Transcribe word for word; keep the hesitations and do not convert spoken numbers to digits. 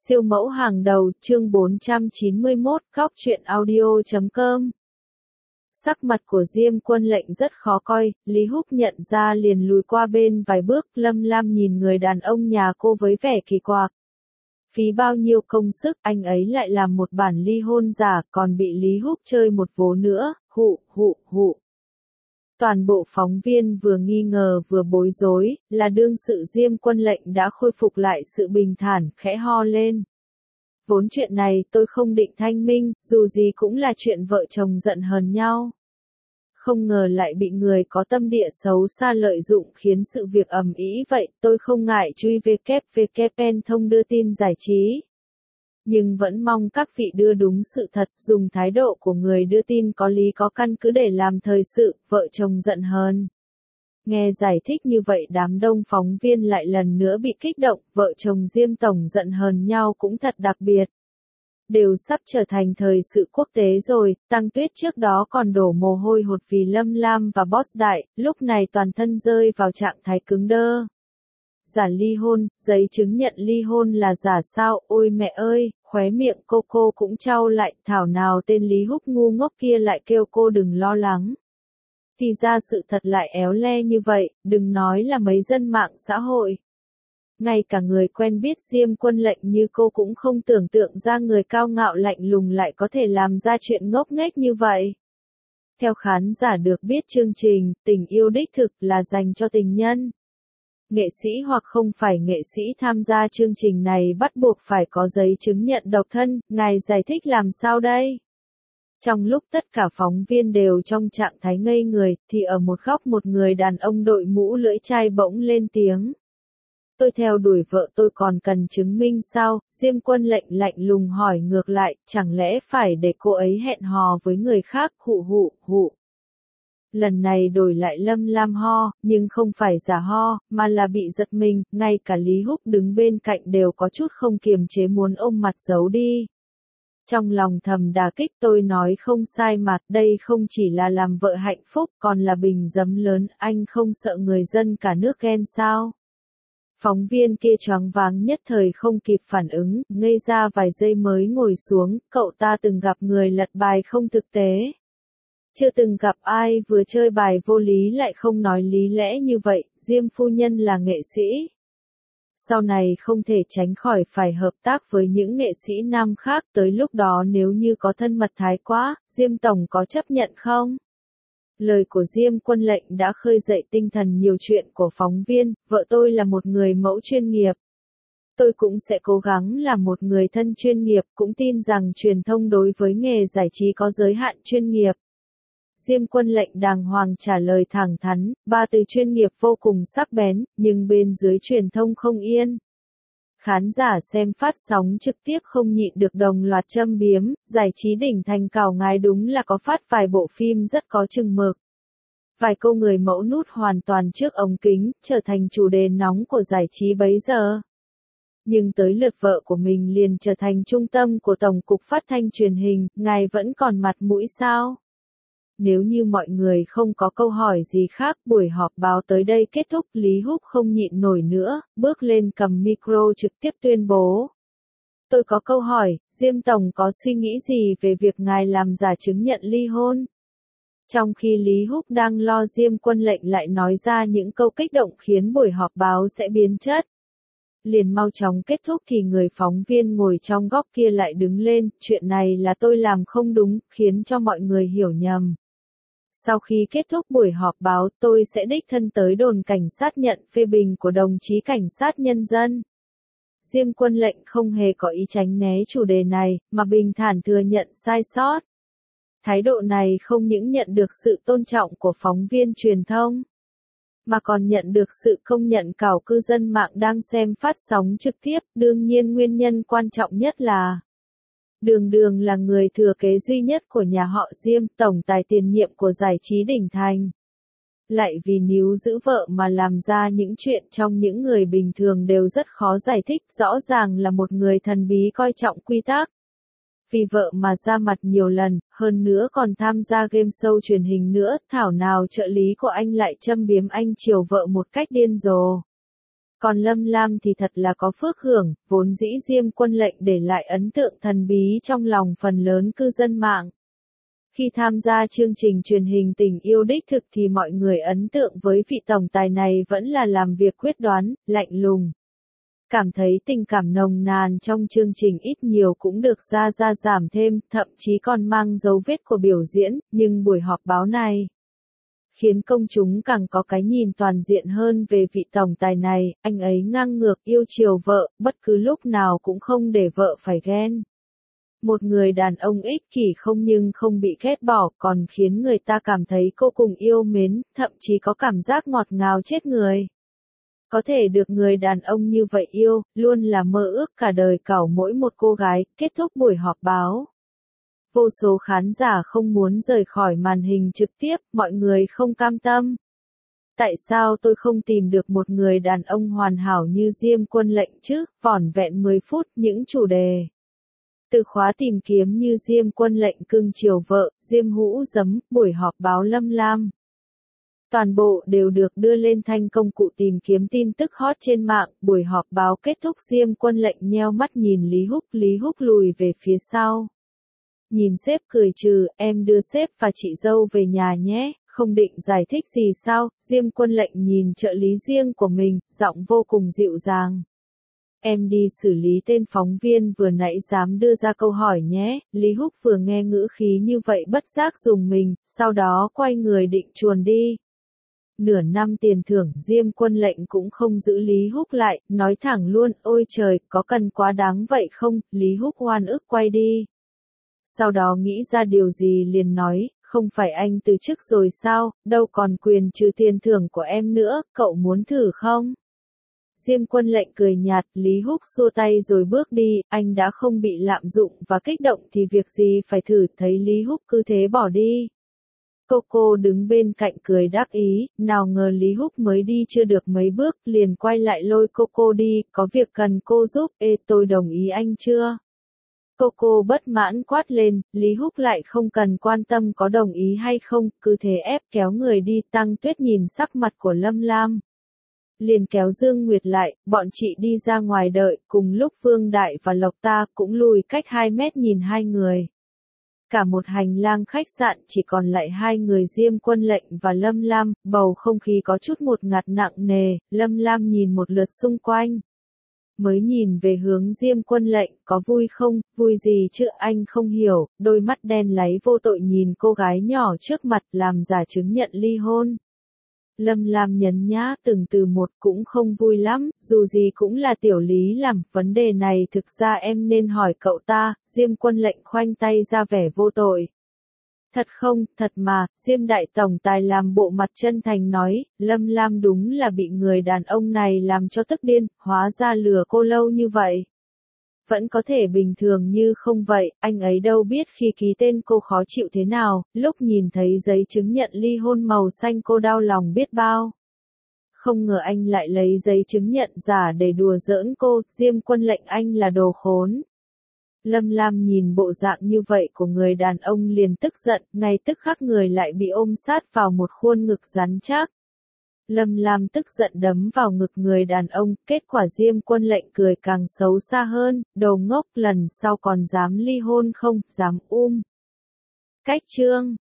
Siêu mẫu hàng đầu, chương bốn trăm chín mươi mốt, góc truyện audio chấm com. Sắc mặt của Diêm Quân Lệnh rất khó coi, Lý Húc nhận ra liền lùi qua bên vài bước, Lâm Lam nhìn người đàn ông nhà cô với vẻ kỳ quặc. Phí bao nhiêu công sức, anh ấy lại làm một bản ly hôn giả, còn bị Lý Húc chơi một vố nữa, hụ, hụ, hụ. Toàn bộ phóng viên vừa nghi ngờ vừa bối rối, là đương sự Diêm Quân Lệnh đã khôi phục lại sự bình thản, khẽ ho lên. Vốn chuyện này tôi không định thanh minh, dù gì cũng là chuyện vợ chồng giận hờn nhau. Không ngờ lại bị người có tâm địa xấu xa lợi dụng khiến sự việc ầm ĩ vậy, tôi không ngại truy vê kép vê kép en thông đưa tin giải trí. Nhưng vẫn mong các vị đưa đúng sự thật, dùng thái độ của người đưa tin có lý có căn cứ để làm thời sự, vợ chồng giận hờn. Nghe giải thích như vậy đám đông phóng viên lại lần nữa bị kích động, vợ chồng Diêm Tổng giận hờn nhau cũng thật đặc biệt. Đều sắp trở thành thời sự quốc tế rồi, Tăng Tuyết trước đó còn đổ mồ hôi hột vì Lâm Lam và Boss Đại, lúc này toàn thân rơi vào trạng thái cứng đơ. Giả ly hôn, giấy chứng nhận ly hôn là giả sao, ôi mẹ ơi, khóe miệng cô cô cũng trao lại, thảo nào tên Lý Húc ngu ngốc kia lại kêu cô đừng lo lắng. Thì ra sự thật lại éo le như vậy, đừng nói là mấy dân mạng xã hội. Ngay cả người quen biết Diêm Quân Lệnh như cô cũng không tưởng tượng ra người cao ngạo lạnh lùng lại có thể làm ra chuyện ngốc nghếch như vậy. Theo khán giả được biết chương trình, tình yêu đích thực là dành cho tình nhân. Nghệ sĩ hoặc không phải nghệ sĩ tham gia chương trình này bắt buộc phải có giấy chứng nhận độc thân, ngài giải thích làm sao đây? Trong lúc tất cả phóng viên đều trong trạng thái ngây người, thì ở một góc một người đàn ông đội mũ lưỡi chai bỗng lên tiếng. Tôi theo đuổi vợ tôi còn cần chứng minh sao? Diêm Quân Lệnh lạnh lùng hỏi ngược lại, chẳng lẽ phải để cô ấy hẹn hò với người khác, hụ hụ, hụ. Lần này đổi lại Lâm Lam ho, nhưng không phải giả ho, mà là bị giật mình, ngay cả Lý Húc đứng bên cạnh đều có chút không kiềm chế muốn ôm mặt giấu đi. Trong lòng thầm đả kích tôi nói không sai mà, đây không chỉ là làm vợ hạnh phúc, còn là bình giấm lớn, anh không sợ người dân cả nước ghen sao? Phóng viên kia choáng váng nhất thời không kịp phản ứng, ngây ra vài giây mới ngồi xuống, cậu ta từng gặp người lật bài không thực tế. Chưa từng gặp ai vừa chơi bài vô lý lại không nói lý lẽ như vậy, Diêm phu nhân là nghệ sĩ. Sau này không thể tránh khỏi phải hợp tác với những nghệ sĩ nam khác, tới lúc đó nếu như có thân mật thái quá, Diêm Tổng có chấp nhận không? Lời của Diêm Quân Lệnh đã khơi dậy tinh thần nhiều chuyện của phóng viên, vợ tôi là một người mẫu chuyên nghiệp. Tôi cũng sẽ cố gắng là một người thân chuyên nghiệp, cũng tin rằng truyền thông đối với nghề giải trí có giới hạn chuyên nghiệp. Diêm Quân Lệnh đàng hoàng trả lời thẳng thắn, ba từ chuyên nghiệp vô cùng sắc bén, nhưng bên dưới truyền thông không yên. Khán giả xem phát sóng trực tiếp không nhịn được đồng loạt châm biếm, giải trí đỉnh thành cảo ngái đúng là có phát vài bộ phim rất có chừng mực. Vài câu người mẫu nút hoàn toàn trước ống kính, trở thành chủ đề nóng của giải trí bấy giờ. Nhưng tới lượt vợ của mình liền trở thành trung tâm của Tổng cục Phát thanh Truyền hình, ngài vẫn còn mặt mũi sao? Nếu như mọi người không có câu hỏi gì khác, buổi họp báo tới đây kết thúc, Lý Húc không nhịn nổi nữa, bước lên cầm micro trực tiếp tuyên bố. Tôi có câu hỏi, Diêm Tổng có suy nghĩ gì về việc ngài làm giả chứng nhận ly hôn? Trong khi Lý Húc đang lo, Diêm Quân Lệnh lại nói ra những câu kích động khiến buổi họp báo sẽ biến chất. Liền mau chóng kết thúc thì người phóng viên ngồi trong góc kia lại đứng lên, chuyện này là tôi làm không đúng, khiến cho mọi người hiểu nhầm. Sau khi kết thúc buổi họp báo, tôi sẽ đích thân tới đồn cảnh sát nhận phê bình của đồng chí cảnh sát nhân dân. Diêm Quân Lệnh không hề có ý tránh né chủ đề này, mà bình thản thừa nhận sai sót. Thái độ này không những nhận được sự tôn trọng của phóng viên truyền thông, mà còn nhận được sự công nhận của cư dân mạng đang xem phát sóng trực tiếp. Đương nhiên nguyên nhân quan trọng nhất là Đường Đường là người thừa kế duy nhất của nhà họ Diêm, tổng tài tiền nhiệm của giải trí đỉnh thành. Lại vì níu giữ vợ mà làm ra những chuyện trong những người bình thường đều rất khó giải thích, rõ ràng là một người thần bí coi trọng quy tắc. Vì vợ mà ra mặt nhiều lần, hơn nữa còn tham gia game show truyền hình nữa, thảo nào trợ lý của anh lại châm biếm anh chiều vợ một cách điên rồ. Còn Lâm Lam thì thật là có phước hưởng, vốn dĩ Diêm Quân Lệnh để lại ấn tượng thần bí trong lòng phần lớn cư dân mạng. Khi tham gia chương trình truyền hình Tình yêu đích thực thì mọi người ấn tượng với vị tổng tài này vẫn là làm việc quyết đoán, lạnh lùng. Cảm thấy tình cảm nồng nàn trong chương trình ít nhiều cũng được ra ra giảm thêm, thậm chí còn mang dấu vết của biểu diễn, nhưng buổi họp báo này khiến công chúng càng có cái nhìn toàn diện hơn về vị tổng tài này, anh ấy ngang ngược yêu chiều vợ, bất cứ lúc nào cũng không để vợ phải ghen. Một người đàn ông ích kỷ không nhưng không bị ghét bỏ, còn khiến người ta cảm thấy cô cùng yêu mến, thậm chí có cảm giác ngọt ngào chết người. Có thể được người đàn ông như vậy yêu, luôn là mơ ước cả đời của mỗi một cô gái. Kết thúc buổi họp báo, vô số khán giả không muốn rời khỏi màn hình trực tiếp, mọi người không cam tâm. Tại sao tôi không tìm được một người đàn ông hoàn hảo như Diêm Quân Lệnh chứ? Vỏn vẹn mười phút, những chủ đề từ khóa tìm kiếm như Diêm Quân Lệnh cưng chiều vợ, Diêm Hũ giấm, buổi họp báo Lâm Lam. Toàn bộ đều được đưa lên thành công cụ tìm kiếm tin tức hot trên mạng. Buổi họp báo kết thúc, Diêm Quân Lệnh nheo mắt nhìn Lý Húc, Lý Húc lùi về phía sau. Nhìn sếp cười trừ, em đưa sếp và chị dâu về nhà nhé, không định giải thích gì sao? Diêm Quân Lệnh nhìn trợ lý riêng của mình, giọng vô cùng dịu dàng. Em đi xử lý tên phóng viên vừa nãy dám đưa ra câu hỏi nhé. Lý Húc vừa nghe ngữ khí như vậy bất giác dùng mình, sau đó quay người định chuồn đi. Nửa năm tiền thưởng Diêm Quân Lệnh cũng không giữ Lý Húc lại, nói thẳng luôn, ôi trời, có cần quá đáng vậy không? Lý Húc oan ức quay đi. Sau đó nghĩ ra điều gì liền nói, không phải anh từ chức rồi sao, đâu còn quyền trừ tiền thưởng của em nữa, cậu muốn thử không? Diêm Quân Lệnh cười nhạt, Lý Húc xua tay rồi bước đi, anh đã không bị lạm dụng và kích động thì việc gì phải thử, thấy Lý Húc cứ thế bỏ đi. Coco đứng bên cạnh cười đắc ý, nào ngờ Lý Húc mới đi chưa được mấy bước, liền quay lại lôi Coco đi, có việc cần cô giúp, ê tôi đồng ý anh chưa? Coco bất mãn quát lên, Lý Húc lại không cần quan tâm có đồng ý hay không, cứ thế ép kéo người đi. Tăng Tuyết nhìn sắc mặt của Lâm Lam, liền kéo Dương Nguyệt lại, bọn chị đi ra ngoài đợi, cùng lúc Vương Đại và Lộc Ta cũng lùi cách hai mét nhìn hai người. Cả một hành lang khách sạn chỉ còn lại hai người Diêm Quân Lệnh và Lâm Lam, bầu không khí có chút một ngạt nặng nề. Lâm Lam nhìn một lượt xung quanh, mới nhìn về hướng Diêm Quân Lệnh, có vui không? Vui gì chứ, anh không hiểu. Đôi mắt đen láy vô tội nhìn cô gái nhỏ trước mặt, làm giả chứng nhận ly hôn. Lâm Lam nhấn nhá từng từ một, cũng không vui lắm, dù gì cũng là tiểu Lý làm, vấn đề này thực ra em nên hỏi cậu ta. Diêm Quân Lệnh khoanh tay ra vẻ vô tội. Thật không, thật mà. Diêm Đại Tổng Tài làm bộ mặt chân thành nói, Lâm Lam đúng là bị người đàn ông này làm cho tức điên, hóa ra lừa cô lâu như vậy. Vẫn có thể bình thường như không vậy, anh ấy đâu biết khi ký tên cô khó chịu thế nào, lúc nhìn thấy giấy chứng nhận ly hôn màu xanh cô đau lòng biết bao. Không ngờ anh lại lấy giấy chứng nhận giả để đùa giỡn cô. Diêm Quân Lệnh anh là đồ khốn. Lâm Lam nhìn bộ dạng như vậy của người đàn ông liền tức giận, ngay tức khắc người lại bị ôm sát vào một khuôn ngực rắn chắc. Lâm Lam tức giận đấm vào ngực người đàn ông, kết quả Diêm Quân Lệnh cười càng xấu xa hơn, đồ ngốc, lần sau còn dám ly hôn không, dám um. Cách chương